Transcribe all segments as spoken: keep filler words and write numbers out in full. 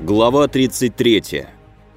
Глава тридцать третья.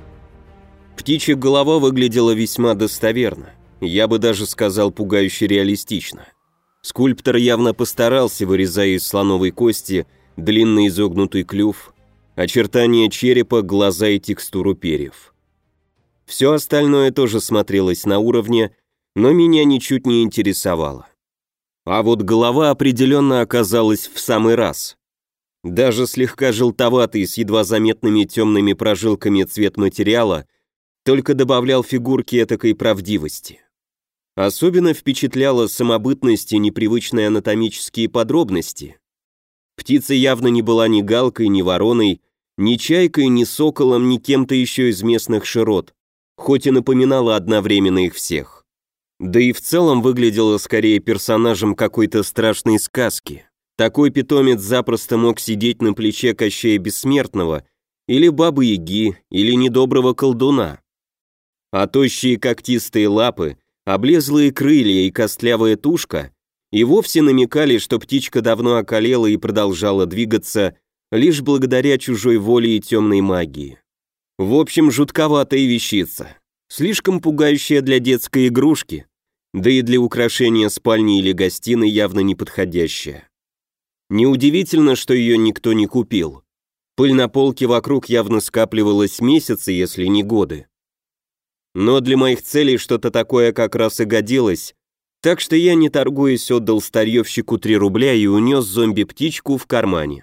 Птичья голова выглядела весьма достоверно, я бы даже сказал пугающе реалистично. Скульптор явно постарался, вырезая из слоновой кости длинный изогнутый клюв, очертания черепа, глаза и текстуру перьев. Все остальное тоже смотрелось на уровне, но меня ничуть не интересовало. А вот голова определенно оказалась в самый раз. Даже слегка желтоватый, с едва заметными темными прожилками цвет материала, только добавлял фигурке этакой правдивости. Особенно впечатляла самобытность и непривычные анатомические подробности. Птица явно не была ни галкой, ни вороной, ни чайкой, ни соколом, ни кем-то еще из местных широт, хоть и напоминала одновременно их всех. Да и в целом выглядела скорее персонажем какой-то страшной сказки. Такой питомец запросто мог сидеть на плече Кощея Бессмертного, или Бабы-Яги, или недоброго колдуна. А тощие когтистые лапы, облезлые крылья и костлявая тушка и вовсе намекали, что птичка давно околела и продолжала двигаться лишь благодаря чужой воле и темной магии. В общем, жутковатая вещица, слишком пугающая для детской игрушки, да и для украшения спальни или гостиной явно неподходящая. Неудивительно, что ее никто не купил. Пыль на полке вокруг явно скапливалась месяцы, если не годы. Но для моих целей что-то такое как раз и годилось, так что я, не торгуясь, отдал старьевщику три рубля и унес зомби-птичку в кармане.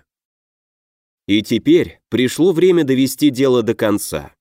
И теперь пришло время довести дело до конца.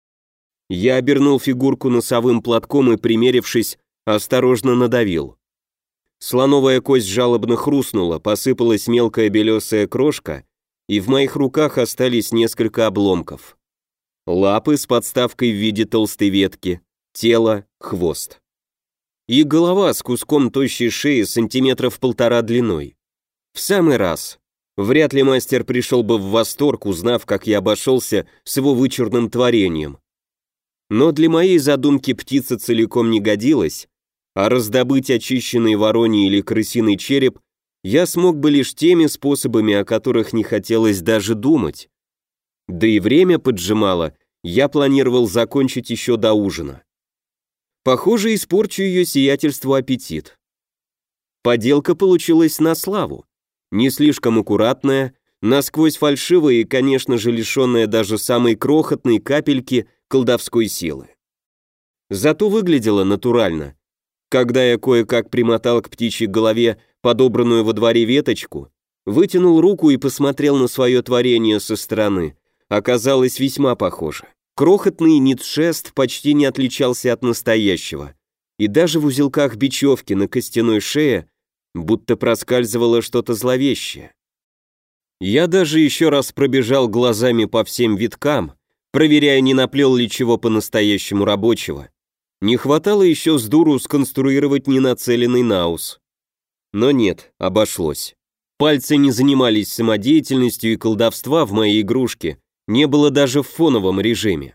Я обернул фигурку носовым платком и, примерившись, осторожно надавил. Слоновая кость жалобно хрустнула, посыпалась мелкая белесая крошка, и в моих руках остались несколько обломков. Лапы с подставкой в виде толстой ветки, тело, хвост. И голова с куском тощей шеи сантиметров полтора длиной. В самый раз. Вряд ли мастер пришел бы в восторг, узнав, как я обошелся с его вычурным творением. Но для моей задумки птица целиком не годилась, а раздобыть очищенный вороний или крысиный череп я смог бы лишь теми способами, о которых не хотелось даже думать. Да и время поджимало, я планировал закончить еще до ужина. Похоже, испорчу ее сиятельству аппетит. Поделка получилась на славу. Не слишком аккуратная, насквозь фальшивая и, конечно же, лишенная даже самой крохотной капельки колдовской силы. Зато выглядела натурально. Когда я кое-как примотал к птичьей голове подобранную во дворе веточку, вытянул руку и посмотрел на свое творение со стороны, оказалось весьма похоже. Крохотный нитшест почти не отличался от настоящего, и даже в узелках бечевки на костяной шее будто проскальзывало что-то зловещее. Я даже еще раз пробежал глазами по всем виткам, проверяя, не наплел ли чего по-настоящему рабочего. Не хватало еще с дуру сконструировать ненацеленный наус. Но нет, обошлось. Пальцы не занимались самодеятельностью, и колдовства в моей игрушке не было даже в фоновом режиме.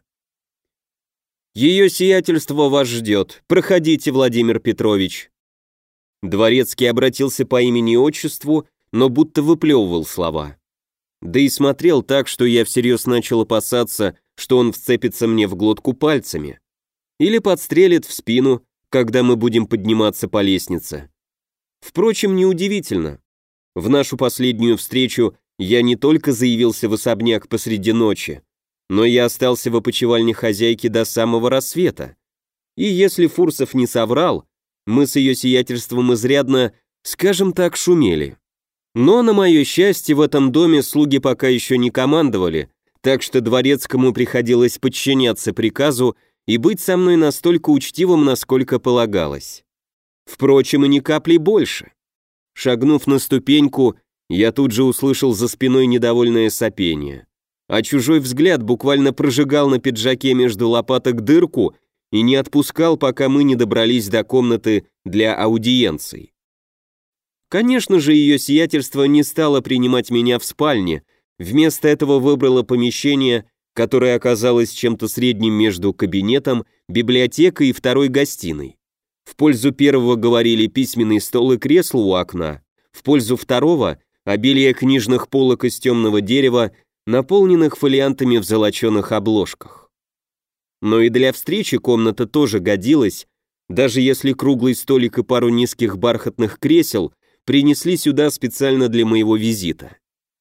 «Ее сиятельство вас ждет. Проходите, Владимир Петрович». Дворецкий обратился по имени и отчеству, но будто выплевывал слова. Да и смотрел так, что я всерьез начал опасаться, что он вцепится мне в глотку пальцами. Или подстрелит в спину, когда мы будем подниматься по лестнице. Впрочем, неудивительно. В нашу последнюю встречу я не только заявился в особняк посреди ночи, но я остался в опочивальне хозяйки до самого рассвета. И если Фурсов не соврал, мы с ее сиятельством изрядно, скажем так, шумели. Но, на мое счастье, в этом доме слуги пока еще не командовали, так что дворецкому приходилось подчиняться приказу и быть со мной настолько учтивым, насколько полагалось. Впрочем, и ни капли больше. Шагнув на ступеньку, я тут же услышал за спиной недовольное сопение, а чужой взгляд буквально прожигал на пиджаке между лопаток дырку и не отпускал, пока мы не добрались до комнаты для аудиенций. Конечно же, ее сиятельство не стало принимать меня в спальне, вместо этого выбрало помещение, которое оказалось чем-то средним между кабинетом, библиотекой и второй гостиной. В пользу первого говорили письменный стол и кресло у окна, в пользу второго — обилие книжных полок из темного дерева, наполненных фолиантами в золоченых обложках. Но и для встречи комната тоже годилась, даже если круглый столик и пару низких бархатных кресел принесли сюда специально для моего визита.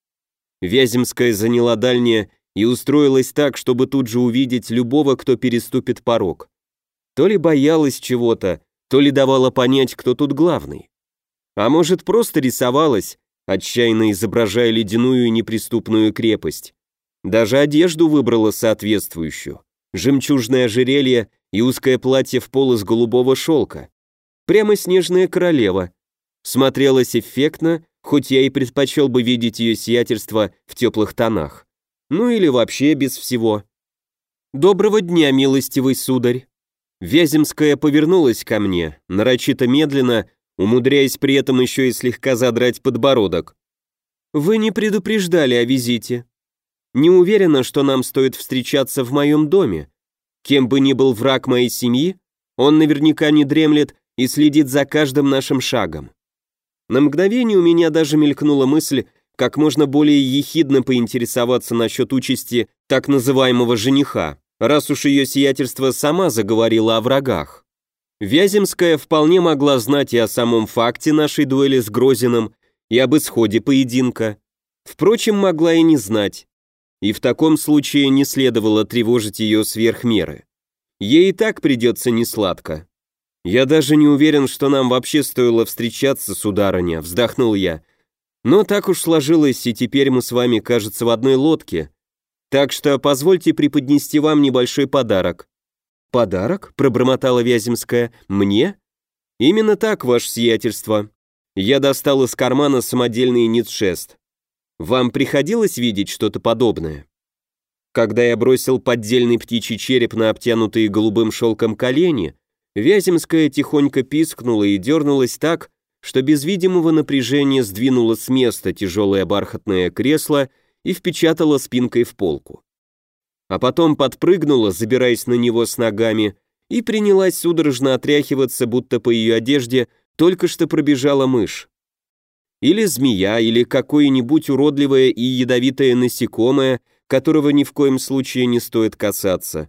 Вяземская заняла дальнее и устроилась так, чтобы тут же увидеть любого, кто переступит порог. То ли боялась чего-то, то ли давала понять, кто тут главный. А может, просто рисовалась, отчаянно изображая ледяную и неприступную крепость. Даже одежду выбрала соответствующую. Жемчужное ожерелье и узкое платье в пол из голубого шелка. Прямо снежная королева. Смотрелась эффектно, хоть я и предпочел бы видеть ее сиятельство в теплых тонах. Ну или вообще без всего. «Доброго дня, милостивый сударь!» Вяземская повернулась ко мне, нарочито медленно, умудряясь при этом еще и слегка задрать подбородок. «Вы не предупреждали о визите. Не уверена, что нам стоит встречаться в моем доме. Кем бы ни был враг моей семьи, он наверняка не дремлет и следит за каждым нашим шагом». На мгновение у меня даже мелькнула мысль, как можно более ехидно поинтересоваться насчет участи так называемого жениха, раз уж ее сиятельство сама заговорила о врагах. Вяземская вполне могла знать и о самом факте нашей дуэли с Грозиным, и об исходе поединка. Впрочем, могла и не знать. И в таком случае не следовало тревожить ее сверх меры. Ей и так придется несладко. «Я даже не уверен, что нам вообще стоило встречаться, сударыня», — вздохнул я. «Но так уж сложилось, и теперь мы с вами, кажется, в одной лодке. Так что позвольте преподнести вам небольшой подарок». «Подарок?» — пробормотала Вяземская. «Мне?» «Именно так, ваше сиятельство». Я достал из кармана самодельный ницшест. «Вам приходилось видеть что-то подобное?» Когда я бросил поддельный птичий череп на обтянутые голубым шелком колени, Вяземская тихонько пискнула и дернулась так, что без видимого напряжения сдвинула с места тяжелое бархатное кресло и впечатала спинкой в полку. А потом подпрыгнула, забираясь на него с ногами, и принялась судорожно отряхиваться, будто по ее одежде только что пробежала мышь. Или змея, или какое-нибудь уродливое и ядовитое насекомое, которого ни в коем случае не стоит касаться.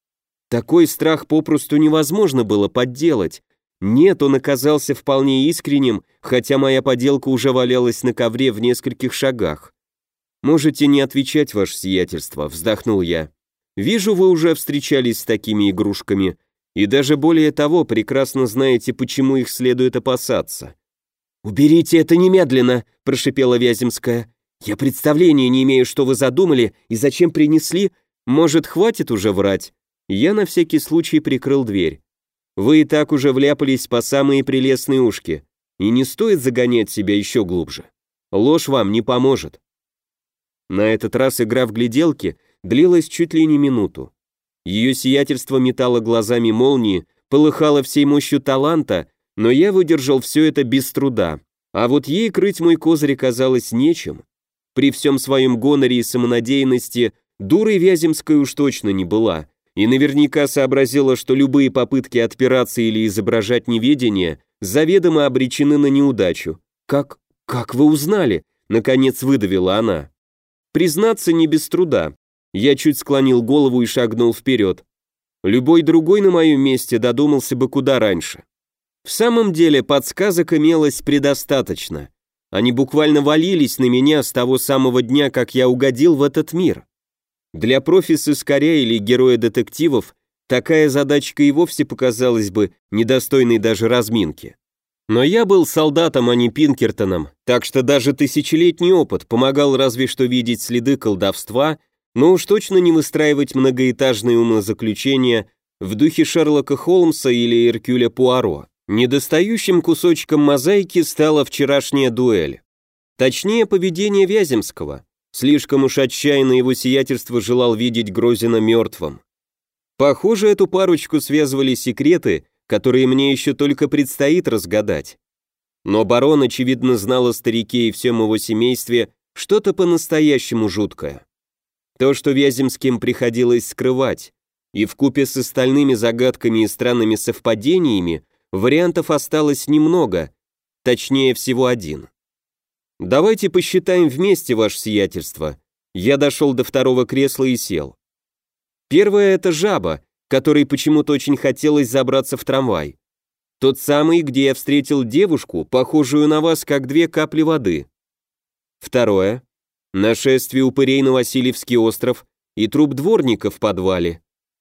Такой страх попросту невозможно было подделать. Нет, он оказался вполне искренним, хотя моя поделка уже валялась на ковре в нескольких шагах. «Можете не отвечать, ваше сиятельство», — вздохнул я. «Вижу, вы уже встречались с такими игрушками, и даже более того, прекрасно знаете, почему их следует опасаться». «Уберите это немедленно», — прошипела Вяземская. «Я представления не имею, что вы задумали и зачем принесли. Может, хватит уже врать?» Я на всякий случай прикрыл дверь. «Вы и так уже вляпались по самые прелестные ушки, и не стоит загонять себя еще глубже. Ложь вам не поможет». На этот раз игра в гляделки длилась чуть ли не минуту. Ее сиятельство метало глазами молнии, полыхало всей мощью таланта, но я выдержал все это без труда, а вот ей крыть мой козырь казалось нечем. При всем своем гоноре и самонадеянности дурой Вяземской уж точно не была, и наверняка сообразила, что любые попытки отпираться или изображать неведение заведомо обречены на неудачу. «Как... как вы узнали?» — наконец выдавила она. Признаться, не без труда. Я чуть склонил голову и шагнул вперед. Любой другой на моем месте додумался бы куда раньше. В самом деле подсказок имелось предостаточно. Они буквально валились на меня с того самого дня, как я угодил в этот мир. Для профи-сыскаря или героя детективов такая задачка и вовсе показалась бы недостойной даже разминки. Но я был солдатом, а не Пинкертоном, так что даже тысячелетний опыт помогал разве что видеть следы колдовства, но уж точно не выстраивать многоэтажные умозаключения в духе Шерлока Холмса или Эркюля Пуаро. Недостающим кусочком мозаики стала вчерашняя дуэль. Точнее, поведение Вяземского. Слишком уж отчаянно его сиятельство желал видеть Грозина мертвым. Похоже, эту парочку связывали секреты, которые мне еще только предстоит разгадать. Но барон, очевидно, знал о старике и всем его семействе что-то по-настоящему жуткое. То, что Вяземским приходилось скрывать, и вкупе с остальными загадками и странными совпадениями вариантов осталось немного, точнее всего один. «Давайте посчитаем вместе, ваше сиятельство. Я дошел до второго кресла и сел. Первое — это жаба, которой почему-то очень хотелось забраться в трамвай. Тот самый, где я встретил девушку, похожую на вас, как две капли воды. Второе — нашествие упырей на Васильевский остров и труп дворника в подвале.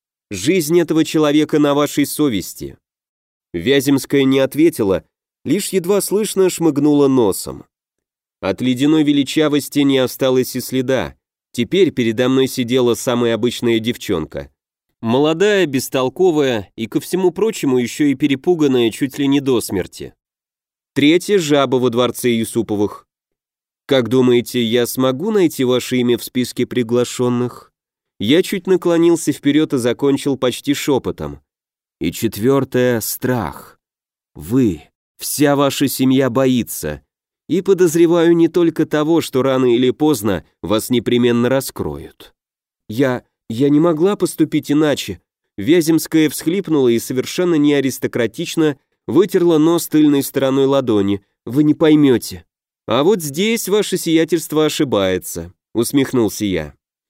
Жизнь этого человека на вашей совести. Вяземская не ответила, лишь едва слышно шмыгнула носом. От ледяной величавости не осталось и следа. Теперь передо мной сидела самая обычная девчонка. Молодая, бестолковая и, ко всему прочему, еще и перепуганная чуть ли не до смерти. Третья жаба во дворце Юсуповых. Как думаете, я смогу найти ваше имя в списке приглашенных? Я чуть наклонился вперед и закончил почти шепотом. И четвертое — страх. Вы, вся ваша семья боится. И подозреваю не только того, что рано или поздно вас непременно раскроют. Я... я не могла поступить иначе. Вяземская всхлипнула и совершенно не аристократично вытерла нос тыльной стороной ладони. Вы не поймете. А вот здесь ваше сиятельство ошибается, усмехнулся я.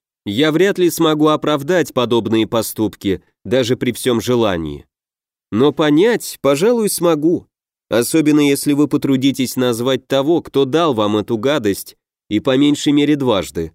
Я вряд ли смогу оправдать подобные поступки, даже при всем желании. Но понять, пожалуй, смогу. Особенно если вы потрудитесь назвать того, кто дал вам эту гадость, и по меньшей мере дважды.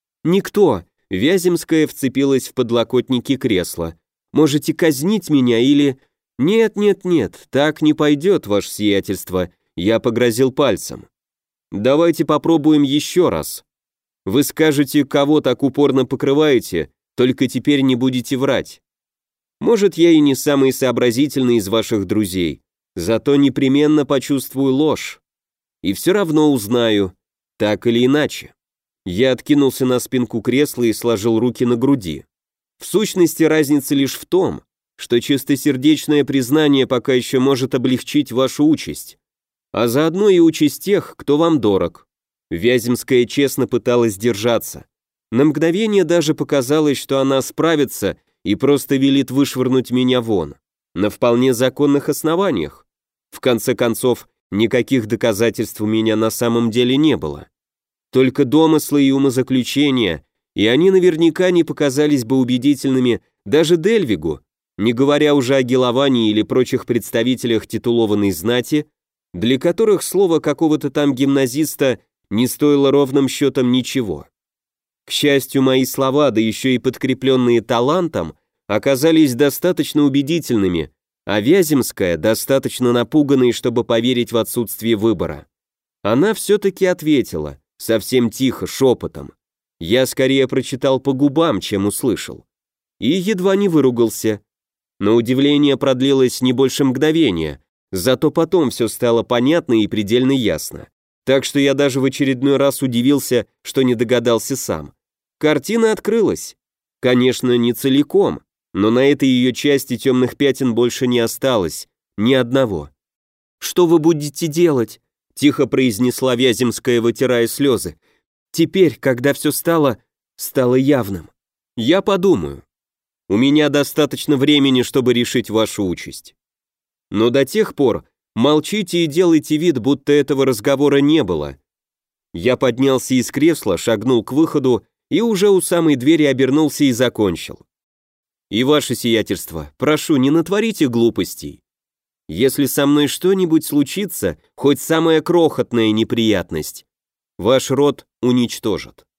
Никто. Вяземская вцепилась в подлокотники кресла. Можете казнить меня или... Нет, нет, нет, так не пойдет, ваше сиятельство. Я погрозил пальцем. Давайте попробуем еще раз. Вы скажете, кого так упорно покрываете, только теперь не будете врать. Может, я и не самый сообразительный из ваших друзей, зато непременно почувствую ложь. И все равно узнаю, так или иначе. Я откинулся на спинку кресла и сложил руки на груди. В сущности, разница лишь в том, что чистосердечное признание пока еще может облегчить вашу участь, а заодно и участь тех, кто вам дорог. Вяземская честно пыталась держаться. На мгновение даже показалось, что она справится и просто велит вышвырнуть меня вон. На вполне законных основаниях. В конце концов, никаких доказательств у меня на самом деле не было. Только домыслы и умозаключения, и они наверняка не показались бы убедительными даже Дельвигу, не говоря уже о Геловане или прочих представителях титулованной знати, для которых слово какого-то там гимназиста не стоило ровным счетом ничего. К счастью, мои слова, да еще и подкрепленные талантом, оказались достаточно убедительными, а Вяземская достаточно напуганной, чтобы поверить в отсутствие выбора. Она все-таки ответила, совсем тихо, шепотом. Я скорее прочитал по губам, чем услышал. И едва не выругался. Но удивление продлилось не больше мгновения, зато потом все стало понятно и предельно ясно. Так что я даже в очередной раз удивился, что не догадался сам. Картина открылась. Конечно, не целиком, но на этой ее части темных пятен больше не осталось, ни одного. «Что вы будете делать?» — тихо произнесла Вяземская, вытирая слезы. «Теперь, когда все стало... стало явным. Я подумаю. У меня достаточно времени, чтобы решить вашу участь. Но до тех пор молчите и делайте вид, будто этого разговора не было». Я поднялся из кресла, шагнул к выходу и уже у самой двери обернулся и закончил. «И ваше сиятельство, прошу, не натворите глупостей. Если со мной что-нибудь случится, хоть самая крохотная неприятность, ваш род уничтожат».